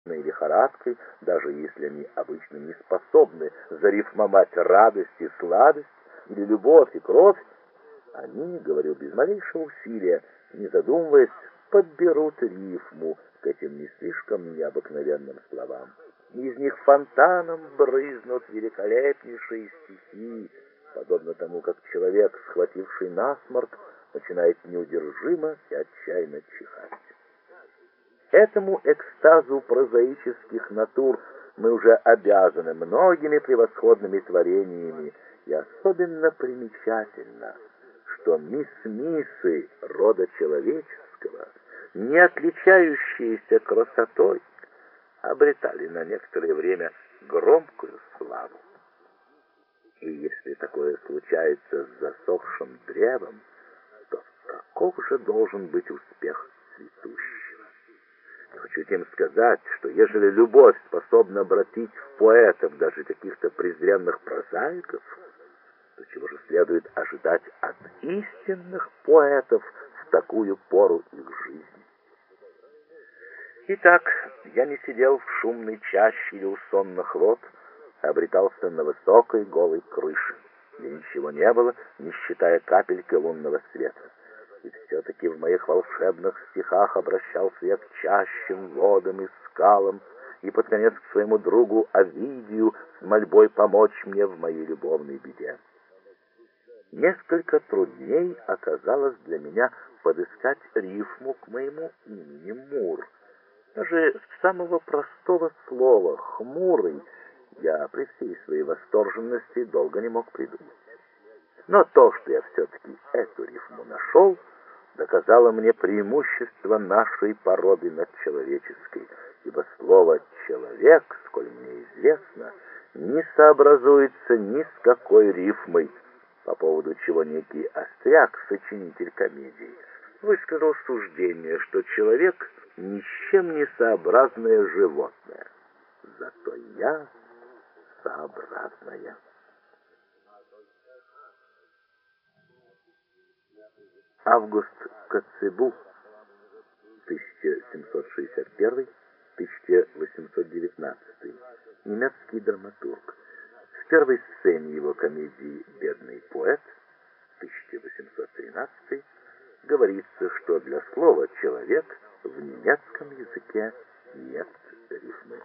лихорадкой, даже если они обычно не способны зарифмовать радость и сладость или любовь и кровь, они, говорю без малейшего усилия, не задумываясь, подберут рифму к этим не слишком необыкновенным словам. Из них фонтаном брызнут великолепнейшие стихи, подобно тому, как человек, схвативший насморк, начинает неудержимо и отчаянно чихать. Этому экстазу прозаических натур мы уже обязаны многими превосходными творениями, и особенно примечательно, что миссы рода человеческого, не отличающиеся красотой, обретали на некоторое время громкую славу. И если такое случается с засохшим древом, то каков же должен быть успех цветущего? Хочу тем сказать, что ежели любовь способна обратить в поэтов даже каких-то презренных прозаиков, то чего же следует ожидать от истинных поэтов в такую пору их жизни? Итак, я не сидел в шумной чаще или у сонных вод, а обретался на высокой голой крыше, где ничего не было, не считая капельки лунного света. И все-таки в моих волшебных стихах обращался я к чащим, водам и скалам, и под конец к своему другу Овидию с мольбой помочь мне в моей любовной беде. Несколько трудней оказалось для меня подыскать рифму к моему имени Мур. Даже с самого простого слова «хмурый» я при всей своей восторженности долго не мог придумать. Но то, что я все-таки эту рифму нашел, доказало мне преимущество нашей породы над человеческой, ибо слово «человек», сколь мне известно, не сообразуется ни с какой рифмой, по поводу чего некий остряк, сочинитель комедии, высказал суждение, что человек — ни с чем не сообразное животное. Зато я сообразная. Август Коцебу, 1761-1819, немецкий драматург. В первой сцене его комедии «Бедный поэт», 1813, говорится, что для слова «человек» в немецком языке нет рифмы.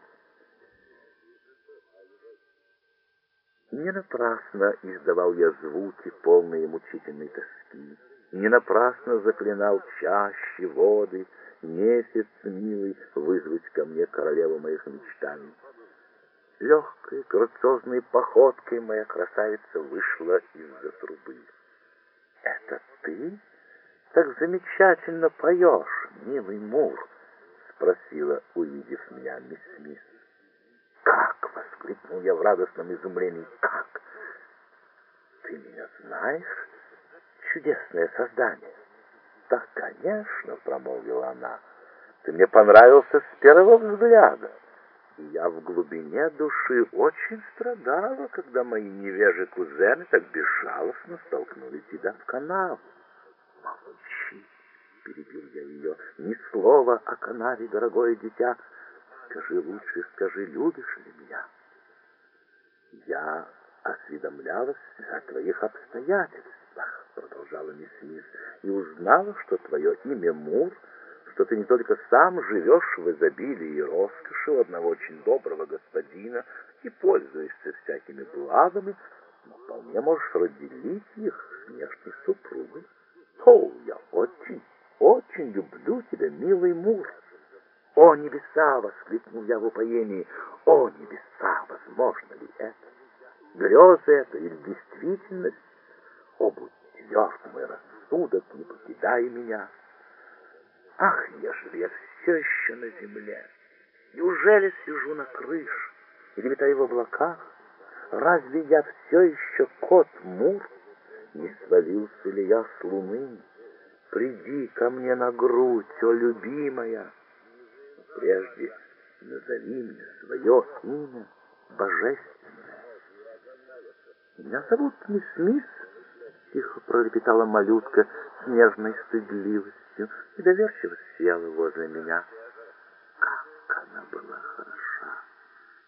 Не напрасно издавал я звуки, полные мучительной тоски, не напрасно заклинал чащи, воды, месяц милый вызвать ко мне королеву моих мечтаний. Легкой, грациозной походкой моя красавица вышла из-за трубы. «Это ты так замечательно поешь, милый Мур?» — спросила, увидев меня, мисс Смит. «Как?» — воскликнул я в радостном изумлении. «Как? Ты меня знаешь, чудесное создание?» «Да, конечно», — промолвила она, — «ты мне понравился с первого взгляда, и я в глубине души очень страдала, когда мои невежи кузены так безжалостно столкнули тебя в канаву». «Молчи», — перебил я ее, — «ни слова о канаве, дорогое дитя. Скажи лучше, скажи, любишь ли меня?» «Я осведомлялась о твоих обстоятельствах», — продолжала мисс Смит, «и узнала, что твое имя Мур, что ты не только сам живешь в изобилии и роскоши у одного очень доброго господина и пользуешься всякими благами, но вполне можешь разделить их с нежной супругой. О, я очень, очень люблю тебя, милый Мур!» «О, небеса!» — воскликнул я в упоении. «О, небеса! Возможно ли это? Греза это или действительность? О, будь тверд, мой рассудок, не покидай меня! Ах, ежели я все еще на земле! Неужели сижу на крыше или витаю в облаках? Разве я все еще кот Мур? Не свалился ли я с луны? Приди ко мне на грудь, о любимая! Прежде назови мне свое имя божественное». «Меня зовут мисс Смит», — тихо пролепетала малютка с нежной стыдливостью и доверчиво села возле меня. Как она была хороша.